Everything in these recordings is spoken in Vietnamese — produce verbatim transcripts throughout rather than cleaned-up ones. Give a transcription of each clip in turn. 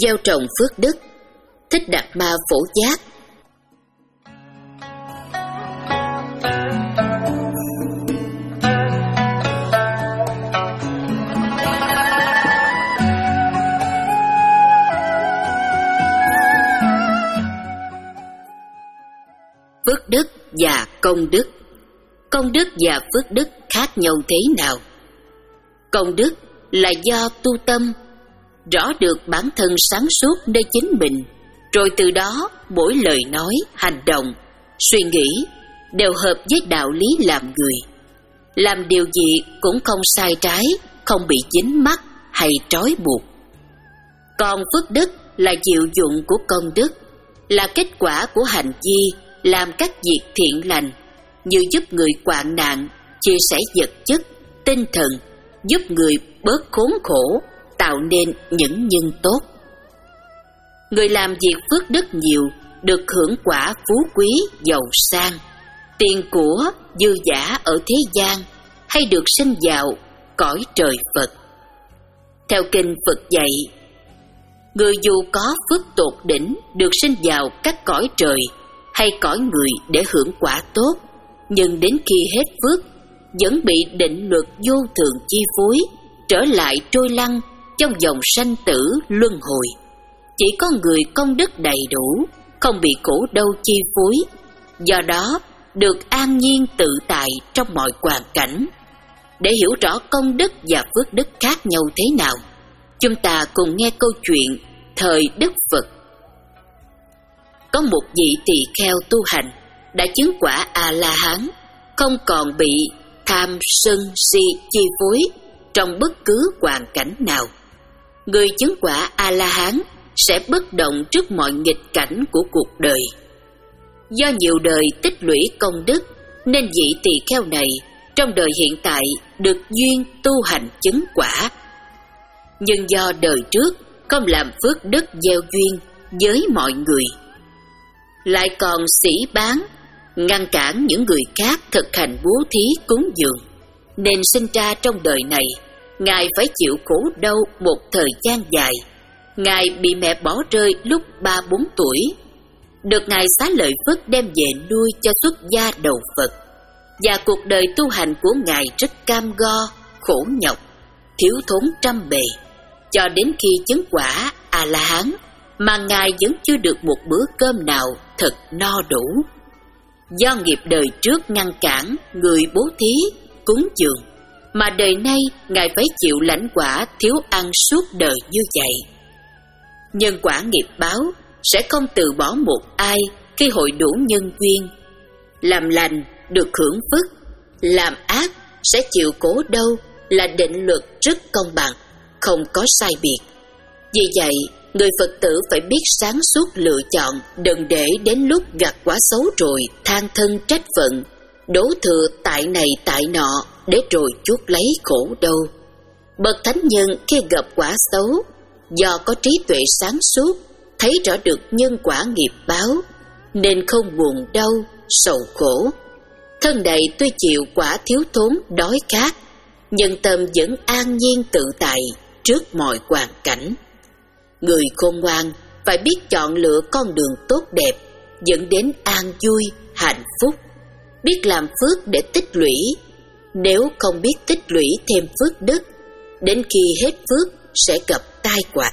gieo trồng phước đức. Thích Đạt Ma Phổ Giác. Phước đức và công đức. Công đức và phước đức khác nhau thế nào? Công đức là do tu tâm, rõ được bản thân sáng suốt nơi chính mình, rồi từ đó mỗi lời nói, hành động, suy nghĩ đều hợp với đạo lý làm người. Làm điều gì cũng không sai trái, không bị dính mắc hay trói buộc. Còn phước đức là diệu dụng của công đức, là kết quả của hành vi làm các việc thiện lành, như giúp người hoạn nạn, chia sẻ vật chất, tinh thần, giúp người bớt khốn khổ, tạo nên những nhân tốt. Người làm việc phước đức nhiều, được hưởng quả phú quý, giàu sang, tiền của dư dả ở thế gian, hay được sinh vào cõi trời Phật. Theo kinh Phật dạy, người dù có phước tột đỉnh, được sinh vào các cõi trời hay cõi người để hưởng quả tốt, nhưng đến khi hết phước, vẫn bị định luật vô thường chi phối, trở lại trôi lăn trong dòng sanh tử luân hồi. Chỉ có người công đức đầy đủ, không bị khổ đau chi phối, do đó được an nhiên tự tại trong mọi hoàn cảnh. Để hiểu rõ công đức và phước đức khác nhau thế nào, chúng ta cùng nghe câu chuyện thời Đức Phật. Có một vị tỳ kheo tu hành đã chứng quả A-la-hán, không còn bị tham sân si chi phối trong bất cứ hoàn cảnh nào. Người chứng quả A-la-hán sẽ bất động trước mọi nghịch cảnh của cuộc đời. Do nhiều đời tích lũy công đức, nên vị tỳ kheo này trong đời hiện tại được duyên tu hành chứng quả. Nhưng do đời trước không làm phước đức gieo duyên với mọi người, lại còn sỉ bán, ngăn cản những người khác thực hành bố thí cúng dường, nên sinh ra trong đời này, Ngài phải chịu khổ đau một thời gian dài. Ngài bị mẹ bỏ rơi lúc ba bốn tuổi, được Ngài xá lợi Phất đem về nuôi cho xuất gia đầu Phật. Và cuộc đời tu hành của Ngài rất cam go, khổ nhọc, thiếu thốn trăm bề, cho đến khi chứng quả A-la-hán mà Ngài vẫn chưa được một bữa cơm nào thật no đủ. Do nghiệp đời trước ngăn cản người bố thí, cúng dường, mà đời nay Ngài phải chịu lãnh quả thiếu ăn suốt đời như vậy. Nhân quả nghiệp báo sẽ không từ bỏ một ai khi hội đủ nhân duyên. Làm lành được hưởng phước, làm ác sẽ chịu khổ đau là định luật rất công bằng, không có sai biệt. Vì vậy, người Phật tử phải biết sáng suốt lựa chọn, đừng để đến lúc gặt quả xấu rồi than thân trách phận, đổ thừa tại này tại nọ để rồi chuốc lấy khổ đau. Bậc thánh nhân khi gặp quả xấu, do có trí tuệ sáng suốt, thấy rõ được nhân quả nghiệp báo, nên không buồn đau, sầu khổ. Thân này tuy chịu quả thiếu thốn đói khát, nhưng tâm vẫn an nhiên tự tại trước mọi hoàn cảnh. Người khôn ngoan phải biết chọn lựa con đường tốt đẹp, dẫn đến an vui, hạnh phúc. Biết làm phước để tích lũy. Nếu không biết tích lũy thêm phước đức, đến khi hết phước sẽ gặp tai họa.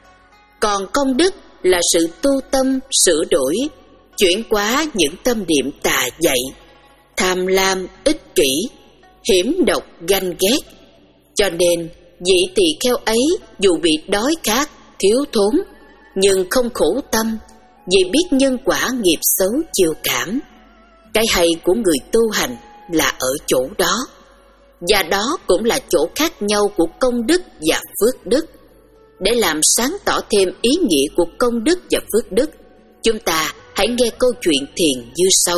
Còn công đức là sự tu tâm sửa đổi, chuyển hóa những tâm niệm tà dại, tham lam, ích kỷ, hiểm độc, ganh ghét. Cho nên vị tỳ kheo ấy dù bị đói khát, thiếu thốn, nhưng không khổ tâm, vì biết nhân quả nghiệp xấu chiêu cảm. Cái hay của người tu hành là ở chỗ đó, và đó cũng là chỗ khác nhau của công đức và phước đức. Để làm sáng tỏ thêm ý nghĩa của công đức và phước đức, chúng ta hãy nghe câu chuyện thiền như sau.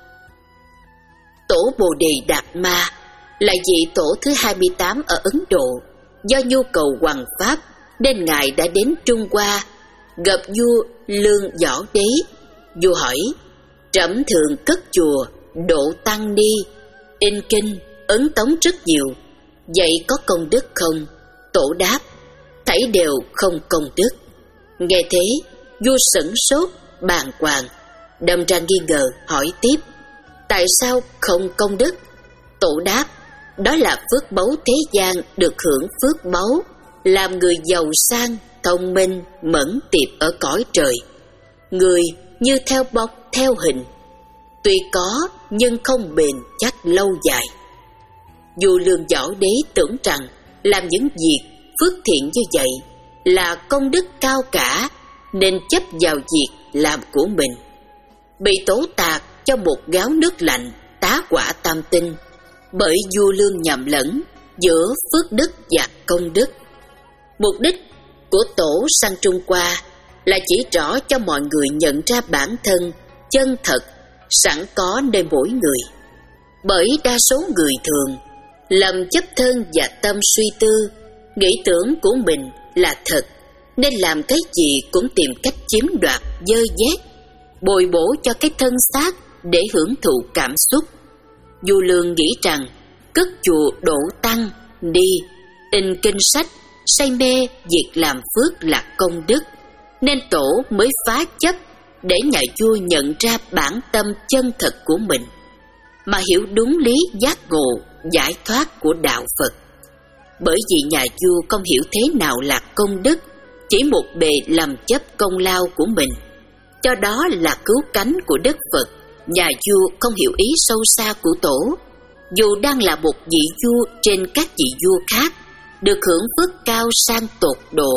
Tổ Bồ Đề Đạt Ma là vị tổ thứ hai mươi tám ở Ấn Độ. Do nhu cầu hoằng pháp nên Ngài đã đến Trung Hoa, gặp vua Lương Võ Đế. Vua hỏi: trẫm thường cất chùa, độ tăng ni, in kinh, ấn tống rất nhiều, vậy có công đức không? Tổ đáp: thảy đều không công đức. Nghe thế, vua sửng sốt, bàng hoàng, đâm ra nghi ngờ hỏi tiếp: tại sao không công đức? Tổ đáp: đó là phước báu thế gian được hưởng phước báu, làm người giàu sang, thông minh, mẫn tiệp ở cõi trời. Người như theo bóng theo hình, tuy có nhưng không bền chắc lâu dài. Vua Lương Võ Đế tưởng rằng làm những việc phước thiện như vậy là công đức cao cả, nên chấp vào việc làm của mình. Bị tổ tạc cho một gáo nước lạnh tá quả tam tinh, bởi vua Lương nhầm lẫn giữa phước đức và công đức. Mục đích của tổ sang Trung Hoa là chỉ rõ cho mọi người nhận ra bản thân chân thật sẵn có nơi mỗi người. Bởi đa số người thường lầm chấp thân và tâm suy tư, nghĩ tưởng của mình là thật, nên làm cái gì cũng tìm cách chiếm đoạt, dơ vét, bồi bổ cho cái thân xác để hưởng thụ cảm xúc. Vua Lương nghĩ rằng cất chùa đổ tăng, đi, in kinh sách, say mê việc làm phước là công đức, nên tổ mới phá chấp để nhà vua nhận ra bản tâm chân thật của mình, mà hiểu đúng lý giác ngộ, giải thoát của đạo Phật. Bởi vì nhà vua không hiểu thế nào là công đức, chỉ một bề làm chấp công lao của mình, cho đó là cứu cánh của Đức Phật. Nhà vua không hiểu ý sâu xa của tổ, dù đang là một vị vua trên các vị vua khác, được hưởng phước cao sang tột độ,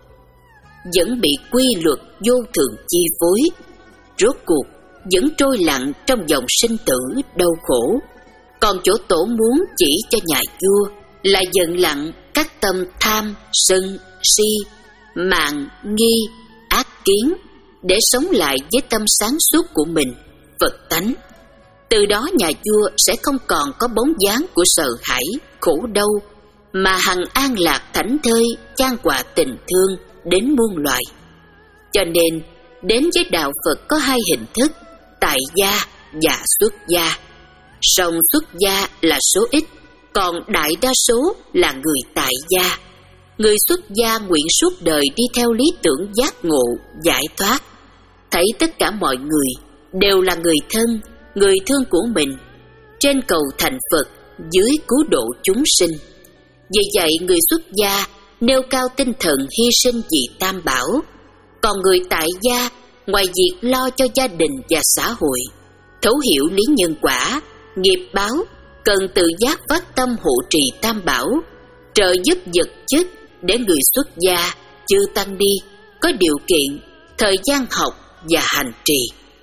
vẫn bị quy luật vô thường chi phối, rốt cuộc vẫn trôi lặng trong dòng sinh tử đau khổ. Còn chỗ tổ muốn chỉ cho nhà vua là dần lặng các tâm tham, sân, si, mạn, nghi, ác kiến, để sống lại với tâm sáng suốt của mình, Phật tánh. Từ đó nhà vua sẽ không còn có bóng dáng của sợ hãi, khổ đau, mà hằng an lạc thảnh thơi, chan hòa tình thương đến muôn loài. Cho nên đến với đạo Phật có hai hình thức: tại gia và xuất gia. Song xuất gia là số ít, còn đại đa số là người tại gia. Người xuất gia nguyện suốt đời đi theo lý tưởng giác ngộ, giải thoát, thấy tất cả mọi người đều là người thân, người thương của mình, trên cầu thành Phật, dưới cứu độ chúng sinh. Vì vậy người xuất gia nêu cao tinh thần hy sinh vì Tam Bảo. Còn người tại gia, ngoài việc lo cho gia đình và xã hội, thấu hiểu lý nhân quả, nghiệp báo, cần tự giác phát tâm hộ trì Tam Bảo, trợ giúp vật chất để người xuất gia, chư tăng ni có điều kiện, thời gian học và hành trì.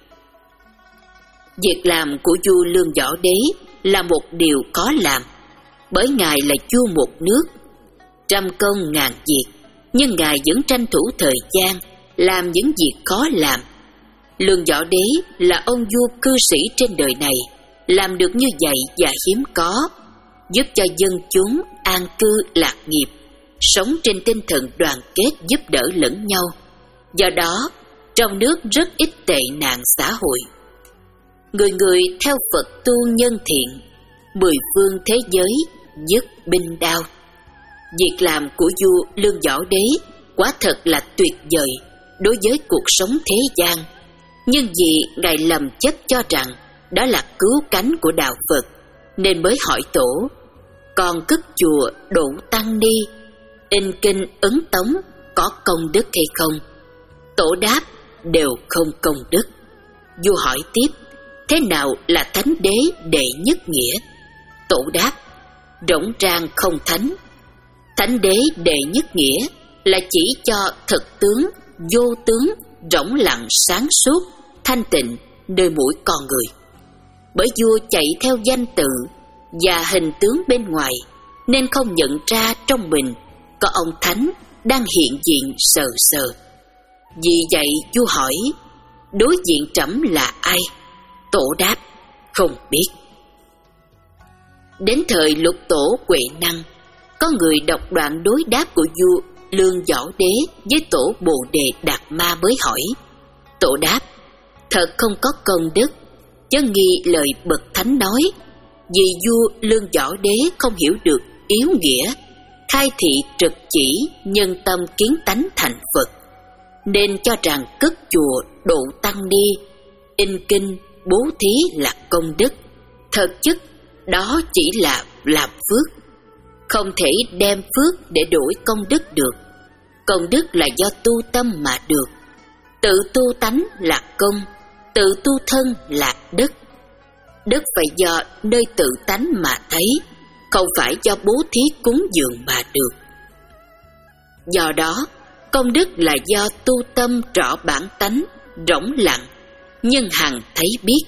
Việc làm của vua Lương Võ Đế là một điều khó làm, bởi Ngài là vua một nước, trăm công ngàn việc, nhưng Ngài vẫn tranh thủ thời gian làm những việc khó làm. Lương Võ Đế là ông vua cư sĩ trên đời này, làm được như vậy và hiếm có, giúp cho dân chúng an cư lạc nghiệp, sống trên tinh thần đoàn kết giúp đỡ lẫn nhau. Do đó, trong nước rất ít tệ nạn xã hội. Người người theo Phật tu nhân thiện, mười phương thế giới dứt binh đao. Việc làm của vua Lương Võ Đế quả thật là tuyệt vời đối với cuộc sống thế gian, nhưng vì Ngài lầm chấp cho rằng đó là cứu cánh của đạo Phật, nên mới hỏi tổ: còn cất chùa đổ tăng ni, in kinh ấn tống có công đức hay không? Tổ đáp: đều không công đức. Vua hỏi tiếp: thế nào là thánh đế đệ nhất nghĩa? Tổ đáp: rỗng ràng không thánh. Thánh đế đệ nhất nghĩa là chỉ cho thực tướng, vô tướng, rỗng lặng sáng suốt, thanh tịnh nơi mỗi con người. Bởi vua chạy theo danh tự và hình tướng bên ngoài, nên không nhận ra trong mình có ông thánh đang hiện diện sờ sờ. Vì vậy vua hỏi: đối diện trẫm là ai? Tổ đáp: không biết. Đến thời Lục Tổ Huệ Năng, có người đọc đoạn đối đáp của vua Lương Võ Đế với tổ Bồ Đề Đạt Ma mới hỏi. Tổ đáp: thật không có công đức, chớ nghi lời bậc thánh nói. Vì vua Lương Võ Đế không hiểu được yếu nghĩa, khai thị trực chỉ nhân tâm kiến tánh thành Phật, nên cho rằng cất chùa, độ tăng ni, in kinh, bố thí là công đức. Thực chất đó chỉ là làm phước. Không thể đem phước để đổi công đức được. Công đức là do tu tâm mà được. Tự tu tánh là công, tự tu thân là đức. Đức phải do nơi tự tánh mà thấy, không phải do bố thí cúng dường mà được. Do đó, công đức là do tu tâm rõ bản tánh, rỗng lặng, nhưng hằng thấy biết.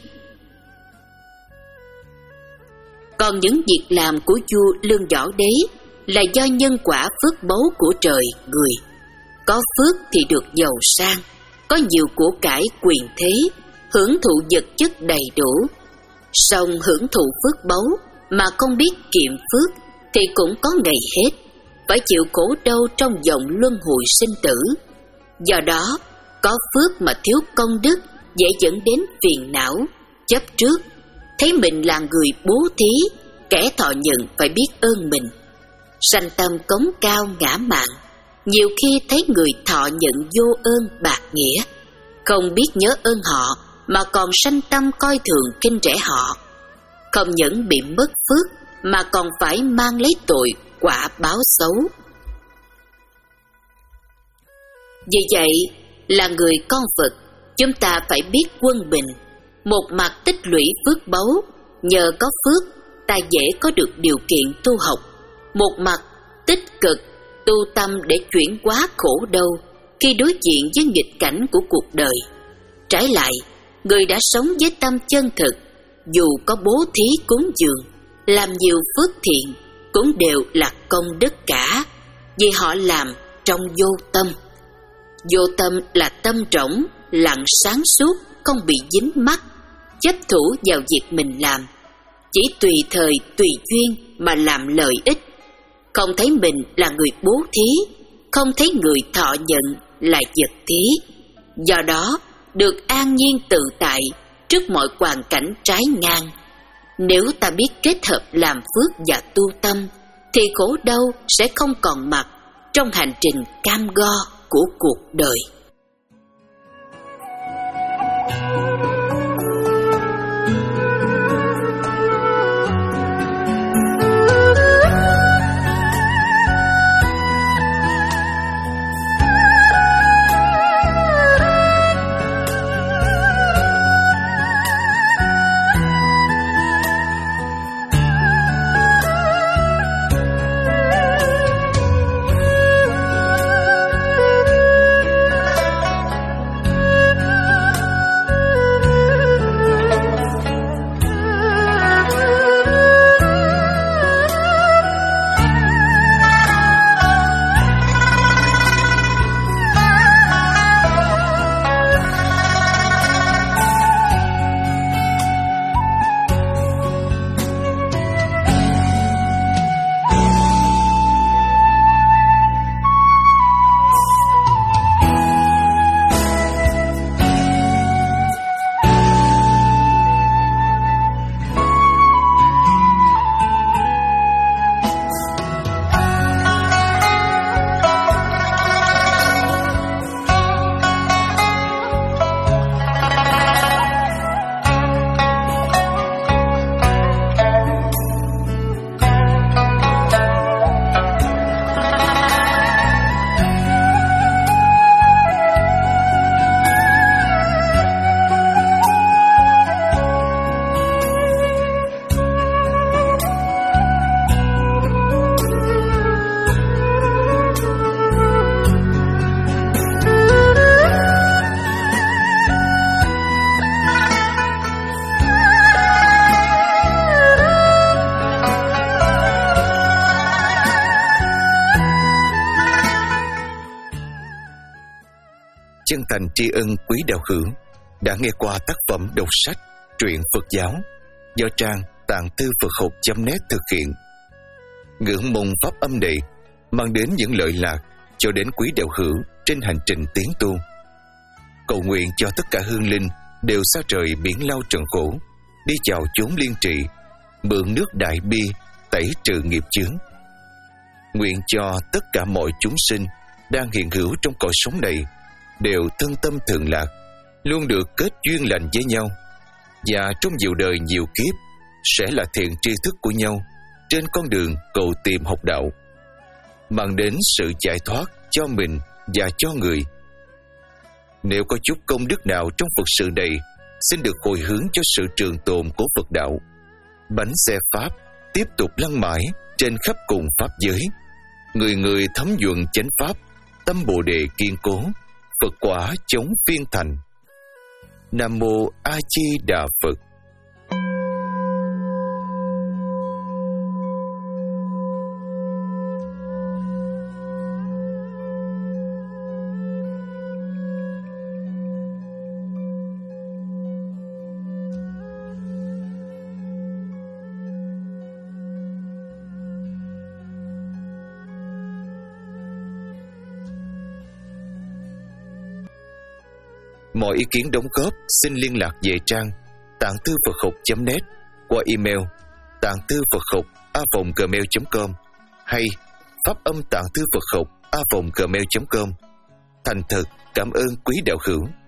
Còn những việc làm của vua Lương Võ Đế là do nhân quả phước báu của trời người. Có phước thì được giàu sang, có nhiều của cải quyền thế, hưởng thụ vật chất đầy đủ. Song hưởng thụ phước báu mà không biết kiệm phước thì cũng có ngày hết, phải chịu khổ đau trong vòng luân hồi sinh tử. Do đó, có phước mà thiếu công đức dễ dẫn đến phiền não, chấp trước, thấy mình là người bố thí, kẻ thọ nhận phải biết ơn mình. Sanh tâm cống cao ngã mạn, nhiều khi thấy người thọ nhận vô ơn bạc nghĩa, không biết nhớ ơn họ mà còn sanh tâm coi thường khinh rẻ họ. Không những bị mất phước mà còn phải mang lấy tội quả báo xấu. Vì vậy, là người con Phật, chúng ta phải biết quân bình. Một mặt tích lũy phước báu, nhờ có phước ta dễ có được điều kiện tu học. Một mặt tích cực tu tâm để chuyển hóa khổ đau khi đối diện với nghịch cảnh của cuộc đời. Trái lại, người đã sống với tâm chân thực, dù có bố thí cúng dường, làm nhiều phước thiện, cũng đều là công đức cả, vì họ làm trong vô tâm. Vô tâm là tâm rỗng, lặng sáng suốt, không bị dính mắc, chấp thủ vào việc mình làm, chỉ tùy thời tùy duyên mà làm lợi ích. Không thấy mình là người bố thí, không thấy người thọ nhận là vật thí. Do đó, được an nhiên tự tại trước mọi hoàn cảnh trái ngang. Nếu ta biết kết hợp làm phước và tu tâm, thì khổ đau sẽ không còn mặt trong hành trình cam go của cuộc đời. Chân thành tri ân quý đạo hữu đã nghe qua tác phẩm đọc sách truyện Phật giáo do trang tạng tư Phật học chấm net thực hiện. Ngưỡng mong pháp âm này mang đến những lợi lạc cho đến quý đạo hữu trên hành trình tiến tu. Cầu nguyện cho tất cả hương linh đều xa trời biển lao trần khổ, đi chào chốn liên trị, mượn nước đại bi tẩy trừ nghiệp chướng. Nguyện cho tất cả mọi chúng sinh đang hiện hữu trong cõi sống này đều thân tâm thường lạc, luôn được kết duyên lành với nhau, và trong nhiều đời nhiều kiếp sẽ là thiện tri thức của nhau trên con đường cầu tìm học đạo, mang đến sự giải thoát cho mình và cho người. Nếu có chút công đức nào trong Phật sự này, xin được hồi hướng cho sự trường tồn của Phật đạo. Bánh xe Pháp tiếp tục lăn mãi trên khắp cùng Pháp giới, người người thấm nhuận chánh Pháp, tâm Bồ Đề kiên cố, Phật quả chống phiên thành. Nam Mô A Di Đà Phật. Mọi ý kiến đóng góp xin liên lạc về trang tạng thư Phật học chấm net qua email tạng thư Phật học a vòng gmail chấm com hay pháp âm tạng thư Phật học a vòng gmail chấm com. Thành thật cảm ơn quý đạo hữu.